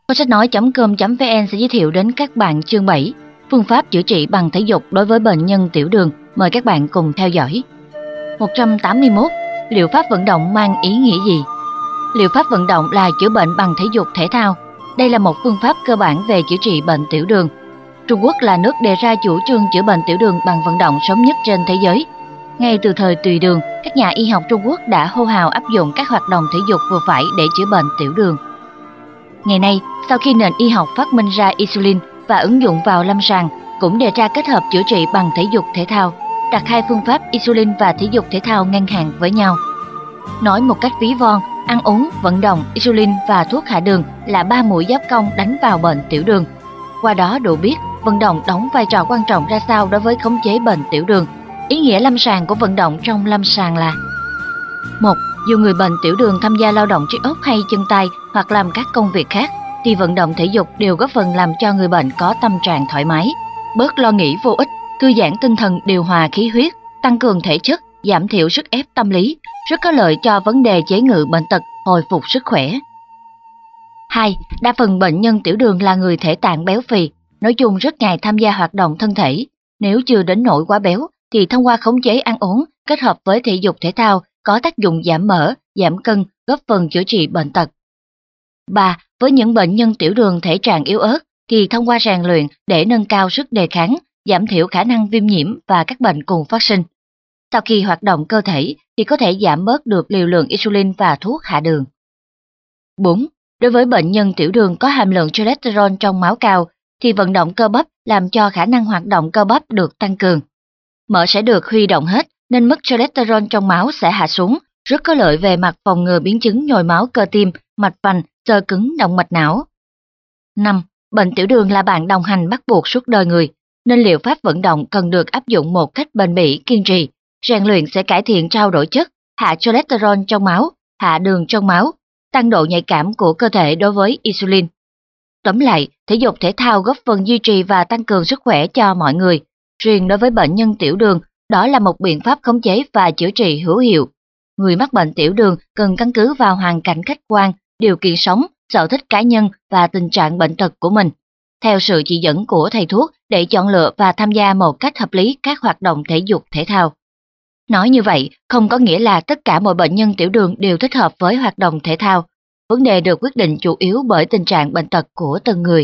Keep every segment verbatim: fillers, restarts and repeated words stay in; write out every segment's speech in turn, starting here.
Kho sách nói chấm com chấm vn sẽ giới thiệu đến các bạn chương bảy, phương pháp chữa trị bằng thể dục đối với bệnh nhân tiểu đường. Mời các bạn cùng theo dõi. một trăm tám mươi mốt. Liệu pháp vận động mang ý nghĩa gì? Liệu pháp vận động là chữa bệnh bằng thể dục thể thao. Đây là một phương pháp cơ bản về chữa trị bệnh tiểu đường. Trung Quốc là nước đề ra chủ trương chữa bệnh tiểu đường bằng vận động sớm nhất trên thế giới. Ngay từ thời Tùy Đường, các nhà y học Trung Quốc đã hô hào áp dụng các hoạt động thể dục vừa phải để chữa bệnh tiểu đường. Ngày nay, sau khi nền y học phát minh ra insulin và ứng dụng vào lâm sàng, cũng đề ra kết hợp chữa trị bằng thể dục thể thao, đặt hai phương pháp insulin và thể dục thể thao ngang hàng với nhau. Nói một cách ví von, ăn uống, vận động, insulin và thuốc hạ đường là ba mũi giáp công đánh vào bệnh tiểu đường. Qua đó đủ biết vận động đóng vai trò quan trọng ra sao đối với khống chế bệnh tiểu đường. Ý nghĩa lâm sàng của vận động trong lâm sàng là: một. Dù người bệnh tiểu đường tham gia lao động trên ốc hay chân tay hoặc làm các công việc khác, thì vận động thể dục đều góp phần làm cho người bệnh có tâm trạng thoải mái, bớt lo nghĩ vô ích, thư giãn tinh thần, điều hòa khí huyết, tăng cường thể chất, giảm thiểu sức ép tâm lý, rất có lợi cho vấn đề chế ngự bệnh tật, hồi phục sức khỏe. hai. Đa phần bệnh nhân tiểu đường là người thể tạng béo phì, nói chung rất ngại tham gia hoạt động thân thể. Nếu chưa đến nỗi quá béo, thì thông qua khống chế ăn uống kết hợp với thể dục thể thao có tác dụng giảm mỡ, giảm cân, góp phần chữa trị bệnh tật. ba. Với những bệnh nhân tiểu đường thể trạng yếu ớt, thì thông qua rèn luyện để nâng cao sức đề kháng, giảm thiểu khả năng viêm nhiễm và các bệnh cùng phát sinh. Sau khi hoạt động cơ thể thì có thể giảm bớt được liều lượng insulin và thuốc hạ đường. bốn. Đối với bệnh nhân tiểu đường có hàm lượng cholesterol trong máu cao, thì vận động cơ bắp làm cho khả năng hoạt động cơ bắp được tăng cường. Mỡ sẽ được huy động hết, nên mức cholesterol trong máu sẽ hạ xuống, rất có lợi về mặt phòng ngừa biến chứng nhồi máu cơ tim, mạch vành, xơ cứng động mạch não. năm. Bệnh tiểu đường là bạn đồng hành bắt buộc suốt đời người, nên liệu pháp vận động cần được áp dụng một cách bền bỉ, kiên trì. Rèn luyện sẽ cải thiện trao đổi chất, hạ cholesterol trong máu, hạ đường trong máu, tăng độ nhạy cảm của cơ thể đối với insulin. Tóm lại, thể dục thể thao góp phần duy trì và tăng cường sức khỏe cho mọi người. Riêng đối với bệnh nhân tiểu đường, đó là một biện pháp khống chế và chữa trị hữu hiệu. Người mắc bệnh tiểu đường cần căn cứ vào hoàn cảnh khách quan, điều kiện sống, sở thích cá nhân và tình trạng bệnh tật của mình, theo sự chỉ dẫn của thầy thuốc để chọn lựa và tham gia một cách hợp lý các hoạt động thể dục thể thao. Nói như vậy không có nghĩa là tất cả mọi bệnh nhân tiểu đường đều thích hợp với hoạt động thể thao. Vấn đề được quyết định chủ yếu bởi tình trạng bệnh tật của từng người.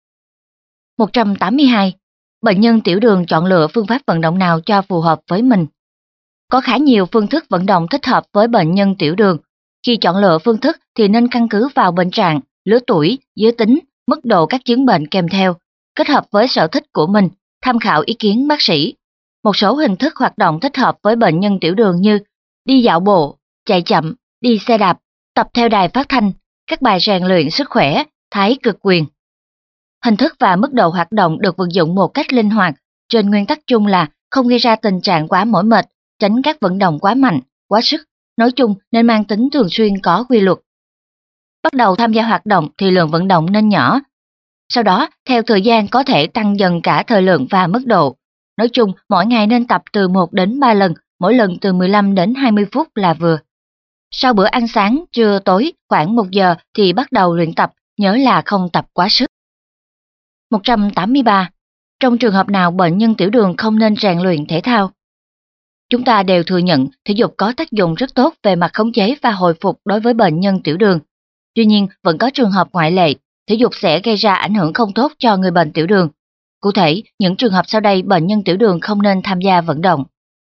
một trăm tám mươi hai. Bệnh nhân tiểu đường chọn lựa phương pháp vận động nào cho phù hợp với mình. Có khá nhiều phương thức vận động thích hợp với bệnh nhân tiểu đường. Khi chọn lựa phương thức thì nên căn cứ vào bệnh trạng, lứa tuổi, giới tính, mức độ các chứng bệnh kèm theo, kết hợp với sở thích của mình, tham khảo ý kiến bác sĩ. Một số hình thức hoạt động thích hợp với bệnh nhân tiểu đường như đi dạo bộ, chạy chậm, đi xe đạp, tập theo đài phát thanh, các bài rèn luyện sức khỏe, thái cực quyền. Hình thức và mức độ hoạt động được vận dụng một cách linh hoạt, trên nguyên tắc chung là không gây ra tình trạng quá mỏi mệt, tránh các vận động quá mạnh, quá sức, nói chung nên mang tính thường xuyên có quy luật. Bắt đầu tham gia hoạt động thì lượng vận động nên nhỏ. Sau đó, theo thời gian có thể tăng dần cả thời lượng và mức độ. Nói chung, mỗi ngày nên tập từ một đến ba lần, mỗi lần từ mười lăm đến hai mươi phút là vừa. Sau bữa ăn sáng, trưa, tối, khoảng một giờ thì bắt đầu luyện tập, nhớ là không tập quá sức. một trăm tám mươi ba. Trong trường hợp nào bệnh nhân tiểu đường không nên rèn luyện thể thao? Chúng ta đều thừa nhận thể dục có tác dụng rất tốt về mặt khống chế và hồi phục đối với bệnh nhân tiểu đường. Tuy nhiên, vẫn có trường hợp ngoại lệ, thể dục sẽ gây ra ảnh hưởng không tốt cho người bệnh tiểu đường. Cụ thể, những trường hợp sau đây bệnh nhân tiểu đường không nên tham gia vận động.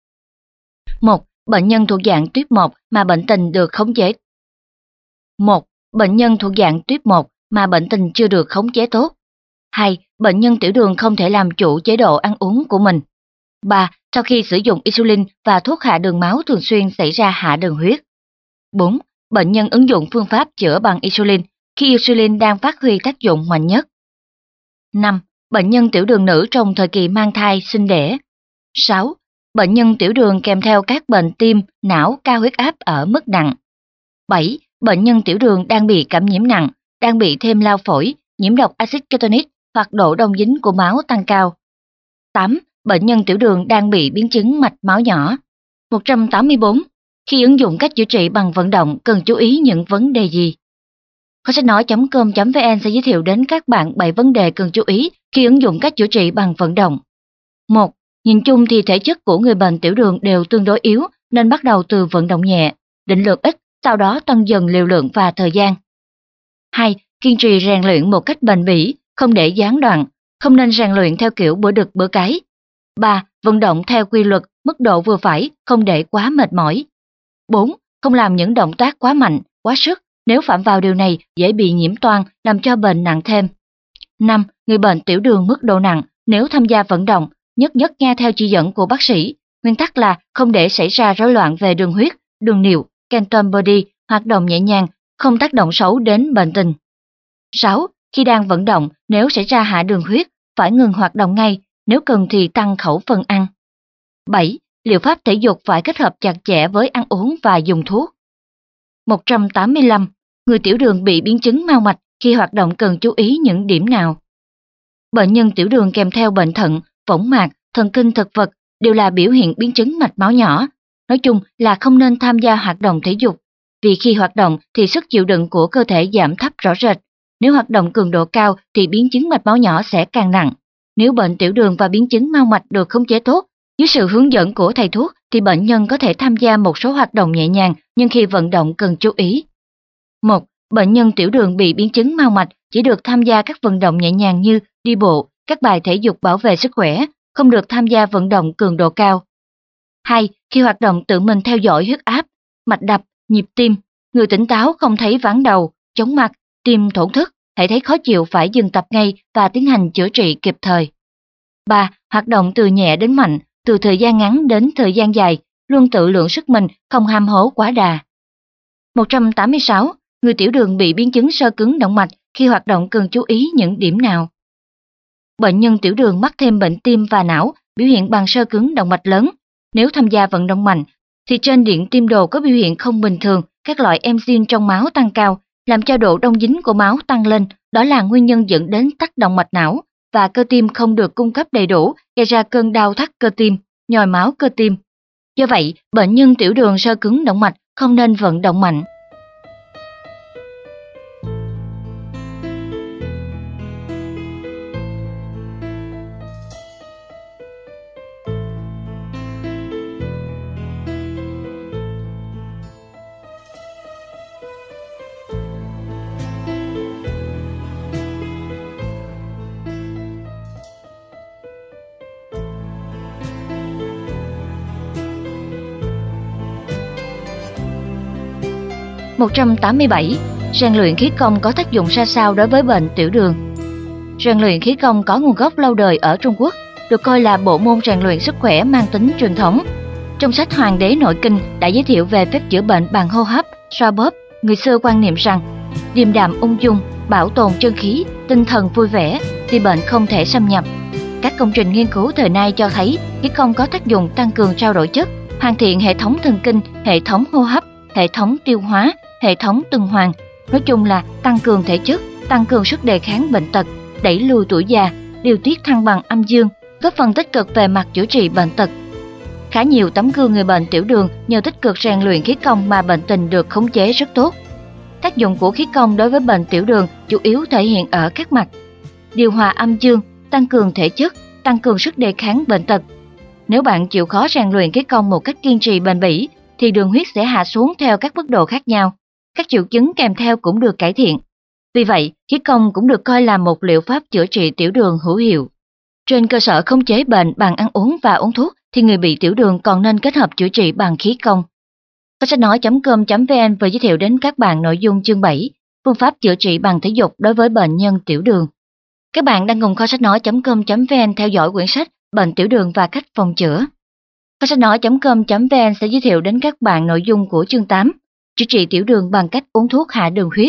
một. Bệnh nhân thuộc dạng tuyếp một mà bệnh tình được khống chế. một. Bệnh nhân thuộc dạng tuyếp một mà bệnh tình chưa được khống chế tốt. hai. Bệnh nhân tiểu đường không thể làm chủ chế độ ăn uống của mình. ba. Sau khi sử dụng insulin và thuốc hạ đường máu thường xuyên xảy ra hạ đường huyết. bốn. Bệnh nhân ứng dụng phương pháp chữa bằng insulin khi insulin đang phát huy tác dụng mạnh nhất. năm. Bệnh nhân tiểu đường nữ trong thời kỳ mang thai, sinh đẻ. sáu. Bệnh nhân tiểu đường kèm theo các bệnh tim, não, cao huyết áp ở mức nặng. bảy. Bệnh nhân tiểu đường đang bị cảm nhiễm nặng, đang bị thêm lao phổi, nhiễm độc axit ketonic hoặc độ đông dính của máu tăng cao. tám. Bệnh nhân tiểu đường đang bị biến chứng mạch máu nhỏ. một trăm tám mươi bốn. Khi ứng dụng cách chữa trị bằng vận động cần chú ý những vấn đề gì? Kho sách nói.com.vn sẽ giới thiệu đến các bạn bảy vấn đề cần chú ý khi ứng dụng cách chữa trị bằng vận động. một. Nhìn chung thì thể chất của người bệnh tiểu đường đều tương đối yếu nên bắt đầu từ vận động nhẹ, định lượng ít, sau đó tăng dần liều lượng và thời gian. hai. Kiên trì rèn luyện một cách bền bỉ, không để gián đoạn, không nên rèn luyện theo kiểu bữa đực bữa cái. ba. Vận động theo quy luật, mức độ vừa phải, không để quá mệt mỏi. bốn. Không làm những động tác quá mạnh, quá sức, nếu phạm vào điều này dễ bị nhiễm toan, làm cho bệnh nặng thêm. năm. Người bệnh tiểu đường mức độ nặng, nếu tham gia vận động, nhất nhất nghe theo chỉ dẫn của bác sĩ. Nguyên tắc là không để xảy ra rối loạn về đường huyết, đường niệu, ketone body, hoạt động nhẹ nhàng, không tác động xấu đến bệnh tình. sáu. Khi đang vận động, nếu xảy ra hạ đường huyết, phải ngừng hoạt động ngay, nếu cần thì tăng khẩu phần ăn. bảy. Liệu pháp thể dục phải kết hợp chặt chẽ với ăn uống và dùng thuốc. một trăm tám mươi lăm. Người tiểu đường bị biến chứng mau mạch khi hoạt động cần chú ý những điểm nào? Bệnh nhân tiểu đường kèm theo bệnh thận, võng mạc, thần kinh thực vật đều là biểu hiện biến chứng mạch máu nhỏ. Nói chung là không nên tham gia hoạt động thể dục, vì khi hoạt động thì sức chịu đựng của cơ thể giảm thấp rõ rệt. Nếu hoạt động cường độ cao thì biến chứng mạch máu nhỏ sẽ càng nặng. Nếu bệnh tiểu đường và biến chứng mau mạch được khống chế tốt, dưới sự hướng dẫn của thầy thuốc thì bệnh nhân có thể tham gia một số hoạt động nhẹ nhàng, nhưng khi vận động cần chú ý. một. Bệnh nhân tiểu đường bị biến chứng mau mạch chỉ được tham gia các vận động nhẹ nhàng như đi bộ, các bài thể dục bảo vệ sức khỏe, không được tham gia vận động cường độ cao. hai. Khi hoạt động tự mình theo dõi huyết áp, mạch đập, nhịp tim, người tỉnh táo không thấy ván đầu, chóng mặt, tim thổn thức, hãy thấy khó chịu phải dừng tập ngay và tiến hành chữa trị kịp thời. ba. Hoạt động từ nhẹ đến mạnh, từ thời gian ngắn đến thời gian dài, luôn tự lượng sức mình, không ham hố quá đà. một trăm tám mươi sáu. Người tiểu đường bị biến chứng xơ cứng động mạch khi hoạt động cần chú ý những điểm nào? Bệnh nhân tiểu đường mắc thêm bệnh tim và não, biểu hiện bằng xơ cứng động mạch lớn. Nếu tham gia vận động mạnh, thì trên điện tim đồ có biểu hiện không bình thường, các loại enzyme trong máu tăng cao, làm cho độ đông dính của máu tăng lên, đó là nguyên nhân dẫn đến tắc động mạch não, và cơ tim không được cung cấp đầy đủ, gây ra cơn đau thắt cơ tim, nhồi máu cơ tim. Do vậy, bệnh nhân tiểu đường xơ cứng động mạch không nên vận động mạnh. một trăm tám mươi bảy. Rèn luyện khí công có tác dụng ra sao đối với bệnh tiểu đường? Rèn luyện khí công có nguồn gốc lâu đời ở Trung Quốc, được coi là bộ môn rèn luyện sức khỏe mang tính truyền thống. Trong sách Hoàng đế nội kinh đã giới thiệu về phép chữa bệnh bằng hô hấp, xoa bóp. Người xưa quan niệm rằng điềm đạm ung dung, bảo tồn chân khí, tinh thần vui vẻ thì bệnh không thể xâm nhập. Các công trình nghiên cứu thời nay cho thấy khí công có tác dụng tăng cường trao đổi chất, hoàn thiện hệ thống thần kinh, hệ thống hô hấp, hệ thống tiêu hóa, hệ thống tuần hoàn, nói chung là tăng cường thể chất, tăng cường sức đề kháng bệnh tật, đẩy lùi tuổi già, điều tiết thăng bằng âm dương, góp phần tích cực về mặt chữa trị bệnh tật. Khá nhiều tấm gương người bệnh tiểu đường nhờ tích cực rèn luyện khí công mà bệnh tình được khống chế rất tốt. Tác dụng của khí công đối với bệnh tiểu đường chủ yếu thể hiện ở các mặt: điều hòa âm dương, tăng cường thể chất, tăng cường sức đề kháng bệnh tật. Nếu bạn chịu khó rèn luyện khí công một cách kiên trì bền bỉ, thì đường huyết sẽ hạ xuống theo các mức độ khác nhau. Các triệu chứng kèm theo cũng được cải thiện. Vì vậy, khí công cũng được coi là một liệu pháp chữa trị tiểu đường hữu hiệu. Trên cơ sở khống chế bệnh bằng ăn uống và uống thuốc, thì người bị tiểu đường còn nên kết hợp chữa trị bằng khí công. Kho sách nói.com.vn vừa giới thiệu đến các bạn nội dung chương bảy, phương pháp chữa trị bằng thể dục đối với bệnh nhân tiểu đường. Các bạn đang cùng kho sách nói.com.vn theo dõi quyển sách Bệnh tiểu đường và cách phòng chữa. Kho sách nói.com.vn sẽ giới thiệu đến các bạn nội dung của chương tám, chữa trị tiểu đường bằng cách uống thuốc hạ đường huyết.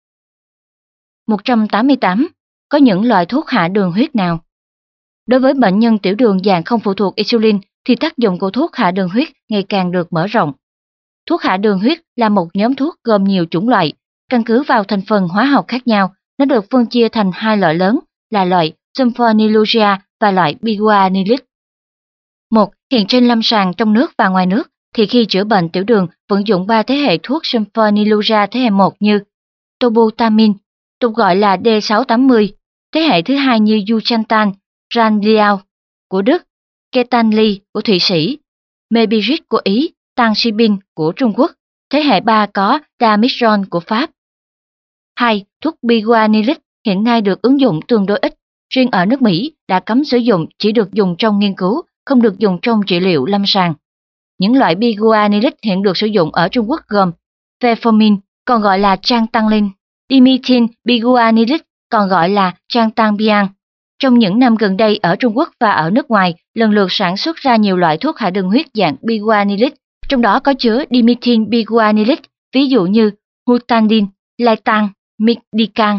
một trăm tám mươi tám. Có những loại thuốc hạ đường huyết nào? Đối với bệnh nhân tiểu đường dạng không phụ thuộc insulin thì tác dụng của thuốc hạ đường huyết ngày càng được mở rộng. Thuốc hạ đường huyết là một nhóm thuốc gồm nhiều chủng loại, căn cứ vào thành phần hóa học khác nhau, nó được phân chia thành hai loại lớn là loại sulfonylurea và loại biguanilic. Một, hiện trên lâm sàng trong nước và ngoài nước thì khi chữa bệnh tiểu đường vận dụng ba thế hệ thuốc sulfonylurea thế hệ một như Tobutamin, tục gọi là D sáu tám mươi, thế hệ thứ hai như Yuchantan, Ranliao của Đức, Ketanli của Thụy Sĩ, Mebiris của Ý, Tansibin của Trung Quốc, thế hệ ba có Damiron của Pháp. hai. Thuốc biguanilic hiện nay được ứng dụng tương đối ít, riêng ở nước Mỹ đã cấm sử dụng, chỉ được dùng trong nghiên cứu, không được dùng trong trị liệu lâm sàng. Những loại biguanilic hiện được sử dụng ở Trung Quốc gồm Fephomin, còn gọi là Trang Tăng Linh, Dimethyl biguanilic, còn gọi là Trang Tăng Biang. Trong những năm gần đây ở Trung Quốc và ở nước ngoài, lần lượt sản xuất ra nhiều loại thuốc hạ đường huyết dạng biguanilic, trong đó có chứa dimethyl biguanilic, ví dụ như Hutandin, Laitan, Midican.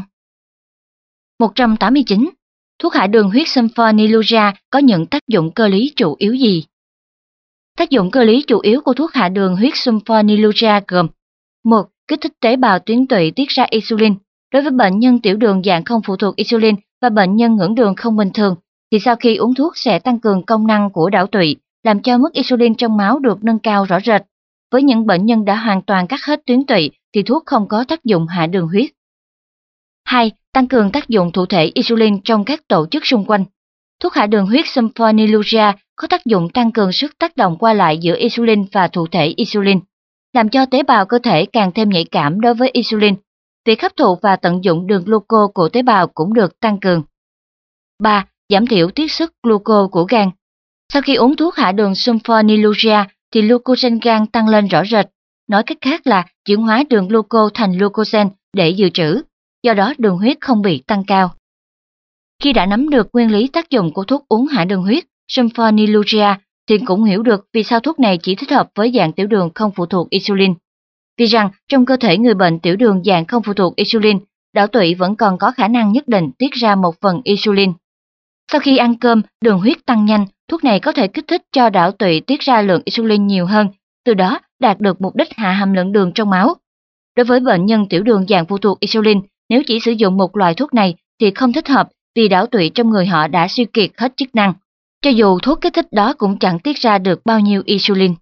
một trăm tám mươi chín. Thuốc hạ đường huyết Sulfonylurea có những tác dụng cơ lý chủ yếu gì? Tác dụng cơ lý chủ yếu của thuốc hạ đường huyết Sulfonylurea gồm: một. Kích thích tế bào tuyến tụy tiết ra insulin. Đối với bệnh nhân tiểu đường dạng không phụ thuộc insulin và bệnh nhân ngưỡng đường không bình thường, thì sau khi uống thuốc sẽ tăng cường công năng của đảo tụy, làm cho mức insulin trong máu được nâng cao rõ rệt. Với những bệnh nhân đã hoàn toàn cắt hết tuyến tụy thì thuốc không có tác dụng hạ đường huyết. hai. Tăng cường tác dụng thụ thể insulin trong các tổ chức xung quanh. Thuốc hạ đường huyết Sulfonylurea có tác dụng tăng cường sức tác động qua lại giữa insulin và thụ thể insulin, làm cho tế bào cơ thể càng thêm nhạy cảm đối với insulin. Việc hấp thụ và tận dụng đường gluco của tế bào cũng được tăng cường. ba. Giảm thiểu tiết xuất gluco của gan. Sau khi uống thuốc hạ đường Sulfonylurea thì glucogen gan tăng lên rõ rệt, nói cách khác là chuyển hóa đường gluco thành glucogen để dự trữ, do đó đường huyết không bị tăng cao. Khi đã nắm được nguyên lý tác dụng của thuốc uống hạ đường huyết Sulfonylurea thì cũng hiểu được vì sao thuốc này chỉ thích hợp với dạng tiểu đường không phụ thuộc insulin. Vì rằng trong cơ thể người bệnh tiểu đường dạng không phụ thuộc insulin, đảo tụy vẫn còn có khả năng nhất định tiết ra một phần insulin. Sau khi ăn cơm, đường huyết tăng nhanh, thuốc này có thể kích thích cho đảo tụy tiết ra lượng insulin nhiều hơn, từ đó đạt được mục đích hạ hàm lượng đường trong máu. Đối với bệnh nhân tiểu đường dạng phụ thuộc insulin, nếu chỉ sử dụng một loại thuốc này thì không thích hợp vì đảo tụy trong người họ đã suy kiệt hết chức năng. Cho dù thuốc kích thích đó cũng chẳng tiết ra được bao nhiêu insulin.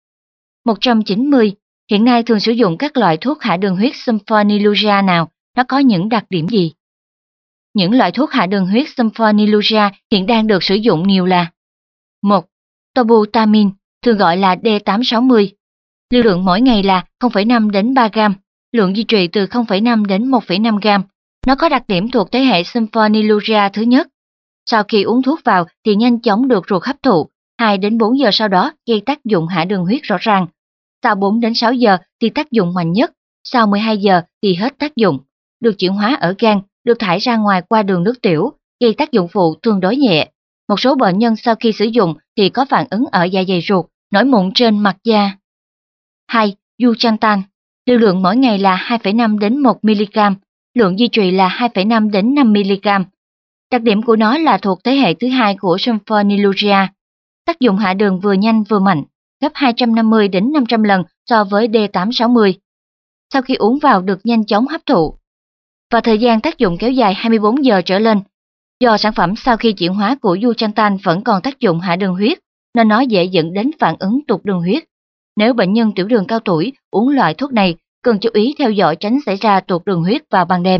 một trăm chín mươi. Hiện nay thường sử dụng các loại thuốc hạ đường huyết Sulfonylurea nào, nó có những đặc điểm gì? Những loại thuốc hạ đường huyết Sulfonylurea hiện đang được sử dụng nhiều là: một. Tobutamin, thường gọi là D tám sáu mươi. Liều lượng mỗi ngày là không phẩy năm đến ba gam, lượng duy trì từ không phẩy năm đến một phẩy năm gam. Nó có đặc điểm thuộc thế hệ Sulfonylurea thứ nhất. Sau khi uống thuốc vào thì nhanh chóng được ruột hấp thụ, hai đến bốn giờ sau đó gây tác dụng hạ đường huyết rõ ràng. Sau bốn đến sáu giờ thì tác dụng mạnh nhất, sau mười hai giờ thì hết tác dụng, được chuyển hóa ở gan, được thải ra ngoài qua đường nước tiểu, gây tác dụng phụ tương đối nhẹ. Một số bệnh nhân sau khi sử dụng thì có phản ứng ở dạ dày ruột, nổi mụn trên mặt da. hai. Yuchantan, liều lượng mỗi ngày là hai phẩy năm đến một mi-li-gam, lượng duy trì là hai phẩy năm đến năm mi-li-gam. Đặc điểm của nó là thuộc thế hệ thứ hai của Sulfonylurea. Tác dụng hạ đường vừa nhanh vừa mạnh, gấp hai trăm năm mươi đến năm trăm lần so với D tám sáu mươi. Sau khi uống vào được nhanh chóng hấp thụ. Và thời gian tác dụng kéo dài hai mươi bốn giờ trở lên. Do sản phẩm sau khi chuyển hóa của Yuchantan vẫn còn tác dụng hạ đường huyết, nên nó dễ dẫn đến phản ứng tụt đường huyết. Nếu bệnh nhân tiểu đường cao tuổi uống loại thuốc này, cần chú ý theo dõi tránh xảy ra tụt đường huyết vào ban đêm.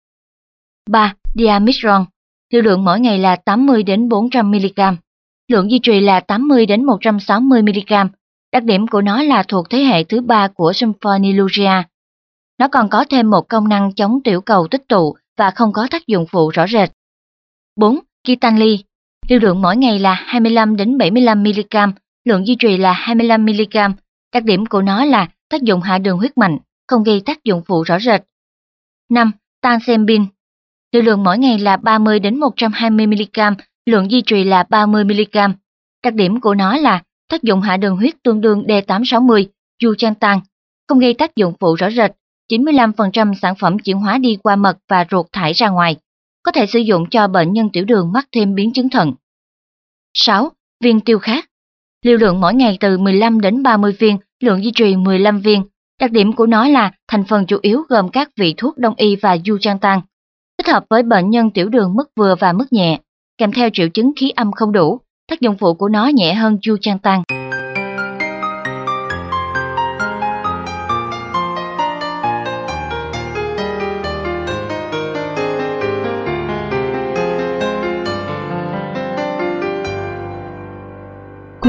ba. Diamiron, liều lượng mỗi ngày là tám mươi đến bốn trăm mi-li-gam, lượng duy trì là tám mươi đến một trăm sáu mươi mi-li-gam. Đặc điểm của nó là thuộc thế hệ thứ ba của Sulfonylurea. Nó còn có thêm một công năng chống tiểu cầu tích tụ và không có tác dụng phụ rõ rệt. bốn. Ketanli, liều lượng mỗi ngày là hai mươi lăm đến bảy mươi lăm mi-li-gam, lượng duy trì là hai mươi lăm mi-li-gam. Đặc điểm của nó là tác dụng hạ đường huyết mạnh, không gây tác dụng phụ rõ rệt. năm. Tansembin, liều lượng mỗi ngày là ba mươi đến một trăm hai mươi mi-li-gam, lượng duy trì là ba mươi mi-li-gam. Đặc điểm của nó là tác dụng hạ đường huyết tương đương D tám sáu mươi, Yuchantan, không gây tác dụng phụ rõ rệt, chín mươi lăm phần trăm sản phẩm chuyển hóa đi qua mật và ruột thải ra ngoài. Có thể sử dụng cho bệnh nhân tiểu đường mắc thêm biến chứng thận. sáu. Viên tiêu khát, liều lượng mỗi ngày từ mười lăm đến ba mươi viên, lượng duy trì mười lăm viên. Đặc điểm của nó là thành phần chủ yếu gồm các vị thuốc đông y và Yuchantan. Thích hợp với bệnh nhân tiểu đường mức vừa và mức nhẹ, kèm theo triệu chứng khí âm không đủ. Tác dụng phụ của nó nhẹ hơn Yuchantan.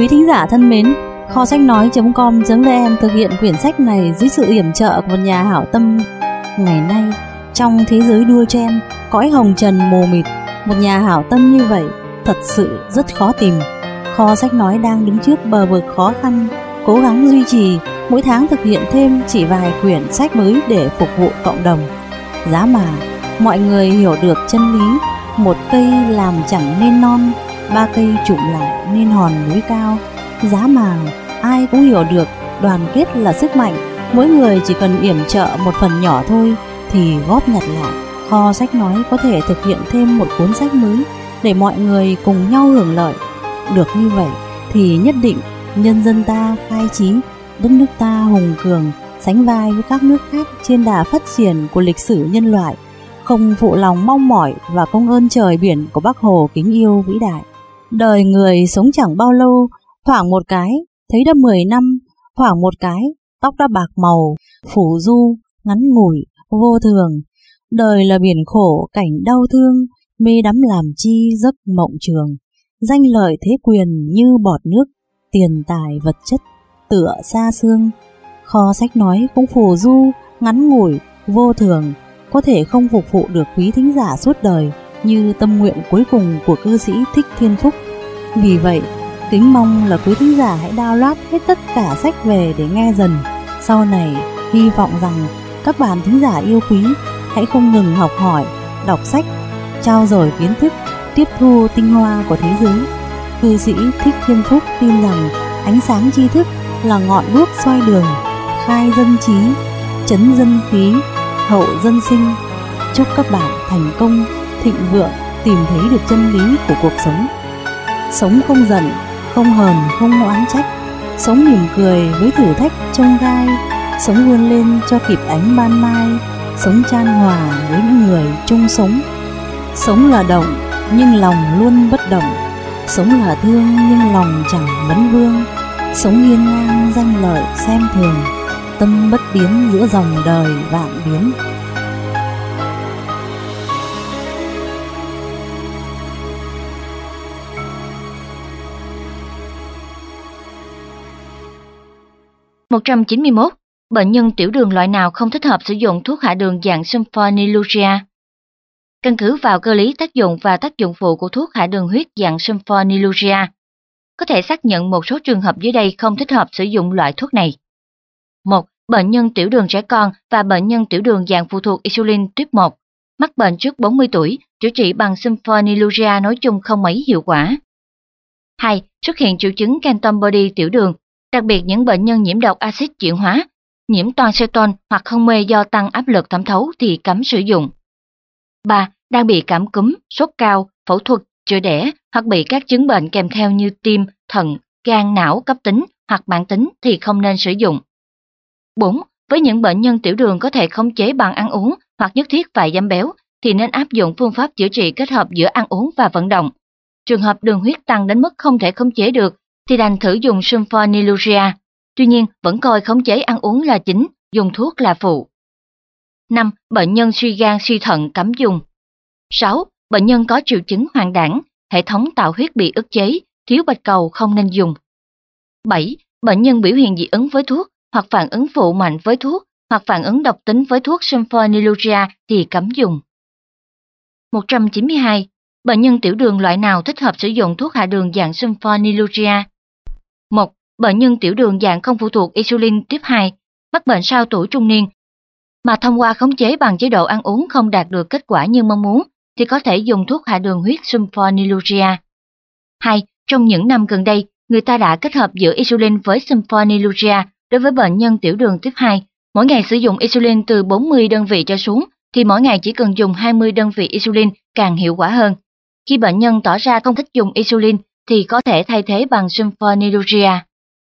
Quý thính giả thân mến, kho sách nói chấm com chấm vn thực hiện quyển sách này dưới sự yểm trợ của một nhà hảo tâm. Ngày nay, trong thế giới đua chen, cõi hồng trần mù mịt, một nhà hảo tâm như vậy thật sự rất khó tìm. Kho sách nói đang đứng trước bờ vực khó khăn, cố gắng duy trì, mỗi tháng thực hiện thêm chỉ vài quyển sách mới để phục vụ cộng đồng. Giá mà mọi người hiểu được chân lý, một cây làm chẳng nên non, ba cây chụm lại nên hòn núi cao. Giá mà ai cũng hiểu được đoàn kết là sức mạnh, mỗi người chỉ cần yểm trợ một phần nhỏ thôi thì góp nhặt lại, kho sách nói có thể thực hiện thêm một cuốn sách mới để mọi người cùng nhau hưởng lợi. Được như vậy thì nhất định nhân dân ta khai trí, đất nước ta hùng cường, sánh vai với các nước khác trên đà phát triển của lịch sử nhân loại, không phụ lòng mong mỏi và công ơn trời biển của Bác Hồ kính yêu vĩ đại. Đời người sống chẳng bao lâu, thoảng một cái thấy đã mười năm, thoảng một cái tóc đã bạc màu, phủ du, ngắn ngủi, vô thường. Đời là biển khổ, cảnh đau thương, mê đắm làm chi giấc mộng trường. Danh lợi thế quyền như bọt nước, tiền tài vật chất tựa xa xương. Kho sách nói cũng phù du, ngắn ngủi, vô thường, có thể không phục vụ được quý thính giả suốt đời như tâm nguyện cuối cùng của cư sĩ Thích Thiên Phúc. Vì vậy, kính mong là quý thính giả hãy download hết tất cả sách về để nghe dần. Sau này, hy vọng rằng các bạn thính giả yêu quý hãy không ngừng học hỏi, đọc sách, trau dồi kiến thức, tiếp thu tinh hoa của thế giới. Cư sĩ Thích Thiên Phúc tin rằng ánh sáng tri thức là ngọn đuốc soi đường, khai dân trí, trấn dân khí, hậu dân sinh. Chúc các bạn thành công, thịnh vượng, tìm thấy được chân lý của cuộc sống. Sống không giận, không hờn, không oán trách, sống mỉm cười với thử thách chông gai, sống vươn lên cho kịp ánh ban mai, sống chan hòa với những người chung sống. Sống là động nhưng lòng luôn bất động, sống là thương nhưng lòng chẳng vấn vương, sống hiên ngang danh lợi xem thường, tâm bất biến giữa dòng đời vạn biến. một trăm chín mươi mốt. Bệnh nhân tiểu đường loại nào không thích hợp sử dụng thuốc hạ đường dạng sulfonylurea? Căn cứ vào cơ lý tác dụng và tác dụng phụ của thuốc hạ đường huyết dạng sulfonylurea, có thể xác nhận một số trường hợp dưới đây không thích hợp sử dụng loại thuốc này. một. Bệnh nhân tiểu đường trẻ con và bệnh nhân tiểu đường dạng phụ thuộc insulin tuyếp một, mắc bệnh trước bốn mươi tuổi, chữa trị bằng sulfonylurea nói chung không mấy hiệu quả. hai. Xuất hiện triệu chứng Kenton body tiểu đường, đặc biệt những bệnh nhân nhiễm độc axit chuyển hóa, nhiễm toan ceton hoặc hôn mê do tăng áp lực thẩm thấu thì cấm sử dụng. ba. Đang bị cảm cúm, sốt cao, phẫu thuật, chữa đẻ hoặc bị các chứng bệnh kèm theo như tim, thận, gan, não cấp tính hoặc mãn tính thì không nên sử dụng. bốn. Với những bệnh nhân tiểu đường có thể khống chế bằng ăn uống hoặc nhất thiết phải giảm béo thì nên áp dụng phương pháp chữa trị kết hợp giữa ăn uống và vận động. Trường hợp đường huyết tăng đến mức không thể khống chế được thì đành thử dùng sulfonylurea. Tuy nhiên, vẫn coi khống chế ăn uống là chính, dùng thuốc là phụ. năm. Bệnh nhân suy gan suy thận cấm dùng. sáu. Bệnh nhân có triệu chứng hoàng đảng, hệ thống tạo huyết bị ức chế, thiếu bạch cầu không nên dùng. bảy. Bệnh nhân biểu hiện dị ứng với thuốc hoặc phản ứng phụ mạnh với thuốc hoặc phản ứng độc tính với thuốc sulfonylurea thì cấm dùng. một trăm chín mươi hai. Bệnh nhân tiểu đường loại nào thích hợp sử dụng thuốc hạ đường dạng sulfonylurea? một. Bệnh nhân tiểu đường dạng không phụ thuộc insulin tuyếp hai, mắc bệnh sau tuổi trung niên, mà thông qua khống chế bằng chế độ ăn uống không đạt được kết quả như mong muốn, thì có thể dùng thuốc hạ đường huyết sulfonylurea. hai. Trong những năm gần đây, người ta đã kết hợp giữa insulin với sulfonylurea đối với bệnh nhân tiểu đường tuyếp hai. Mỗi ngày sử dụng insulin từ bốn mươi đơn vị trở xuống, thì mỗi ngày chỉ cần dùng hai mươi đơn vị insulin càng hiệu quả hơn. Khi bệnh nhân tỏ ra không thích dùng insulin, thì có thể thay thế bằng sulfonylurea.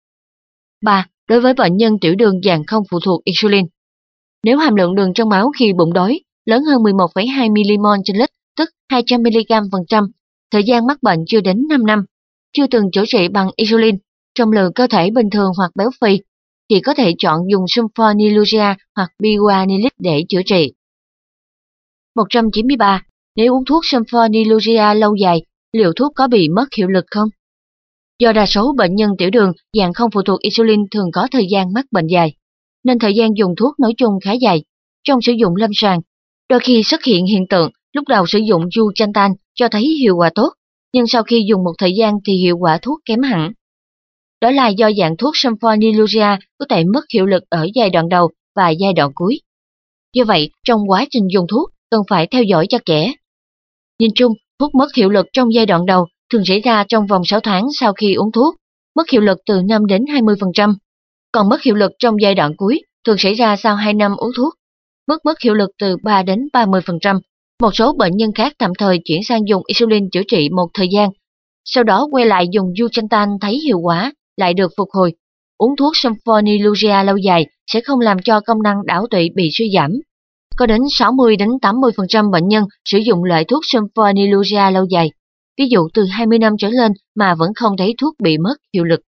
ba. Đối với bệnh nhân tiểu đường dạng không phụ thuộc insulin, nếu hàm lượng đường trong máu khi bụng đói lớn hơn mười một phẩy hai milimol trên lít, tức hai trăm mi-li-gam phần trăm, thời gian mắc bệnh chưa đến năm năm, chưa từng chữa trị bằng insulin, trong lượng cơ thể bình thường hoặc béo phì, thì có thể chọn dùng sulfonylurea hoặc biguanilide để chữa trị. một trăm chín mươi ba. Nếu uống thuốc sulfonylurea lâu dài, liệu thuốc có bị mất hiệu lực không? Do đa số bệnh nhân tiểu đường dạng không phụ thuộc insulin thường có thời gian mắc bệnh dài, nên thời gian dùng thuốc nói chung khá dài. Trong sử dụng lâm sàng, đôi khi xuất hiện hiện tượng lúc đầu sử dụng Duochantan cho thấy hiệu quả tốt, nhưng sau khi dùng một thời gian thì hiệu quả thuốc kém hẳn. Đó là do dạng thuốc sulfonylurea có thể mất hiệu lực ở giai đoạn đầu và giai đoạn cuối. Do vậy, trong quá trình dùng thuốc cần phải theo dõi chặt chẽ. Nhìn chung, thuốc mất hiệu lực trong giai đoạn đầu thường xảy ra trong vòng sáu tháng sau khi uống thuốc, mất hiệu lực từ năm đến hai mươi phần trăm. Còn mất hiệu lực trong giai đoạn cuối thường xảy ra sau hai năm uống thuốc, mức mất hiệu lực từ ba đến ba mươi phần trăm. Một số bệnh nhân khác tạm thời chuyển sang dùng insulin chữa trị một thời gian, sau đó quay lại dùng Duochantan thấy hiệu quả, lại được phục hồi. Uống thuốc sulfonylurea lâu dài sẽ không làm cho công năng đảo tụy bị suy giảm. Có đến sáu mươi đến tám mươi phần trăm bệnh nhân sử dụng loại thuốc sulfonylurea lâu dài, ví dụ từ hai mươi năm trở lên mà vẫn không thấy thuốc bị mất hiệu lực.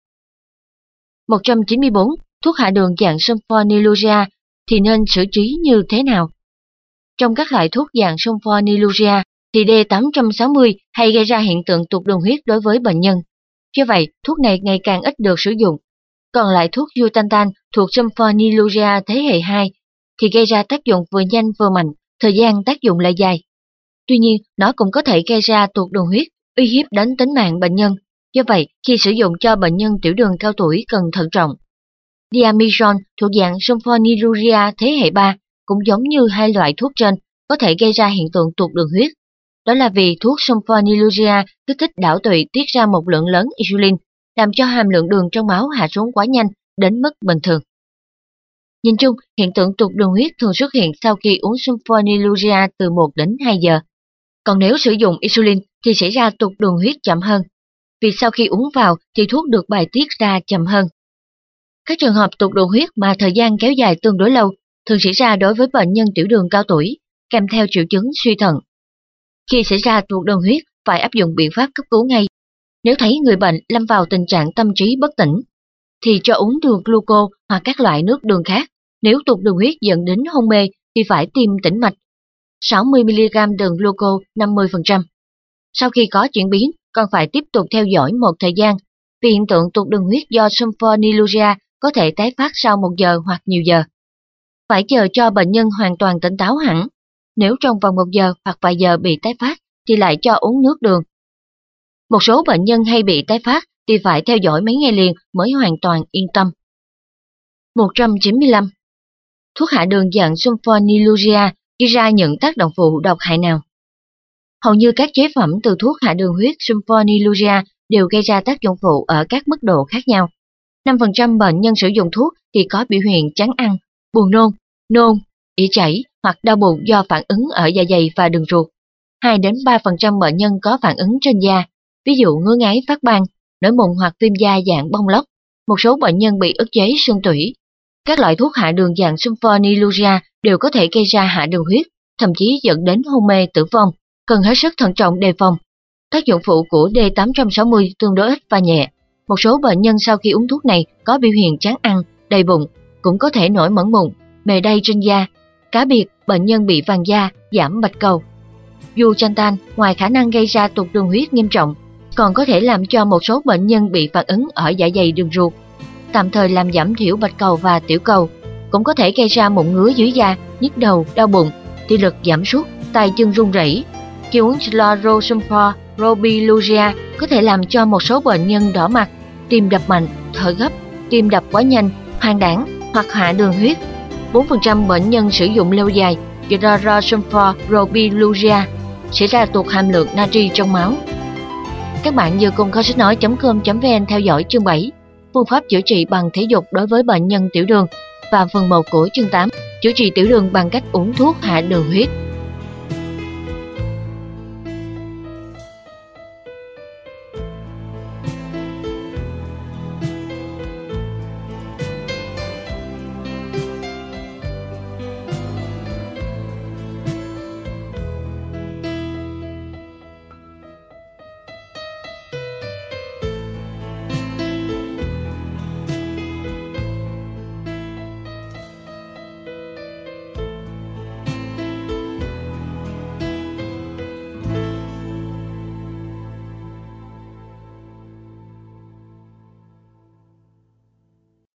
một trăm chín mươi bốn. Thuốc hạ đường dạng sulfonylurea thì nên xử trí như thế nào? Trong các loại thuốc dạng sulfonylurea thì D tám trăm sáu mươi hay gây ra hiện tượng tụt đường huyết đối với bệnh nhân. Do vậy, thuốc này ngày càng ít được sử dụng. Còn lại thuốc Duochantan thuộc sulfonylurea thế hệ hai thì gây ra tác dụng vừa nhanh vừa mạnh, thời gian tác dụng lại dài. Tuy nhiên, nó cũng có thể gây ra tụt đường huyết, uy hiếp đến tính mạng bệnh nhân. Do vậy, khi sử dụng cho bệnh nhân tiểu đường cao tuổi cần thận trọng. Diamizon thuộc dạng sulfonylurea thế hệ ba cũng giống như hai loại thuốc trên, có thể gây ra hiện tượng tụt đường huyết. Đó là vì thuốc sulfonylurea kích thích đảo tụy tiết ra một lượng lớn insulin, làm cho hàm lượng đường trong máu hạ xuống quá nhanh đến mức bình thường. Nhìn chung, hiện tượng tụt đường huyết thường xuất hiện sau khi uống sulfonylurea từ một đến hai giờ. Còn nếu sử dụng insulin thì xảy ra tụt đường huyết chậm hơn, vì sau khi uống vào thì thuốc được bài tiết ra chậm hơn. Các trường hợp tụt đường huyết mà thời gian kéo dài tương đối lâu thường xảy ra đối với bệnh nhân tiểu đường cao tuổi, kèm theo triệu chứng suy thận. Khi xảy ra tụt đường huyết, phải áp dụng biện pháp cấp cứu ngay. Nếu thấy người bệnh lâm vào tình trạng tâm trí bất tỉnh, thì cho uống đường gluco hoặc các loại nước đường khác. Nếu tụt đường huyết dẫn đến hôn mê thì phải tiêm tĩnh mạch, sáu mươi mi li gam đường gluco năm mươi phần trăm. Sau khi có chuyển biến, còn phải tiếp tục theo dõi một thời gian, vì hiện tượng tụt đường huyết do sulfonylurea có thể tái phát sau một giờ hoặc nhiều giờ. Phải chờ cho bệnh nhân hoàn toàn tỉnh táo hẳn. Nếu trong vòng một giờ hoặc vài giờ bị tái phát thì lại cho uống nước đường. Một số bệnh nhân hay bị tái phát thì phải theo dõi mấy ngày liền mới hoàn toàn yên tâm. một trăm chín mươi lăm. Thuốc hạ đường dạng sulfonylurea gây ra những tác động phụ độc hại nào? Hầu như các chế phẩm từ thuốc hạ đường huyết sulfonylurea đều gây ra tác dụng phụ ở các mức độ khác nhau. năm phần trăm bệnh nhân sử dụng thuốc thì có biểu hiện chán ăn, buồn nôn, nôn, ỉa chảy hoặc đau bụng do phản ứng ở dạ dày và đường ruột. hai đến ba phần trăm bệnh nhân có phản ứng trên da, ví dụ ngứa ngáy phát ban, nổi mụn hoặc viêm da dạng bong lóc. Một số bệnh nhân bị ức chế xương tủy. Các loại thuốc hạ đường dạng sulfonylurea đều có thể gây ra hạ đường huyết, thậm chí dẫn đến hôn mê tử vong, cần hết sức thận trọng đề phòng. Tác dụng phụ của D tám trăm sáu mươi tương đối ít và nhẹ. Một số bệnh nhân sau khi uống thuốc này có biểu hiện chán ăn, đầy bụng, cũng có thể nổi mẩn mụn, mề đay trên da. Cá biệt, bệnh nhân bị vàng da, giảm bạch cầu. Duochantan ngoài khả năng gây ra tụt đường huyết nghiêm trọng, còn có thể làm cho một số bệnh nhân bị phản ứng ở dạ dày đường ruột, tạm thời làm giảm thiểu bạch cầu và tiểu cầu, cũng có thể gây ra mụn ngứa dưới da, nhức đầu, đau bụng, thị lực giảm sút, tay chân run rẩy. Khi uống Chlorosulfur Robilurea có thể làm cho một số bệnh nhân đỏ mặt, tim đập mạnh, thở gấp, tim đập quá nhanh, hoang đãng hoặc hạ đường huyết. bốn phần trăm bệnh nhân sử dụng lâu dài Chlorosulfur Robilurea sẽ ra tụt hàm lượng natri trong máu. Các bạn vừa cùng kho sách nói chấm com chấm vn theo dõi chương bảy, phương pháp chữa trị bằng thể dục đối với bệnh nhân tiểu đường, và phần một của chương tám, chữa trị tiểu đường bằng cách uống thuốc hạ đường huyết.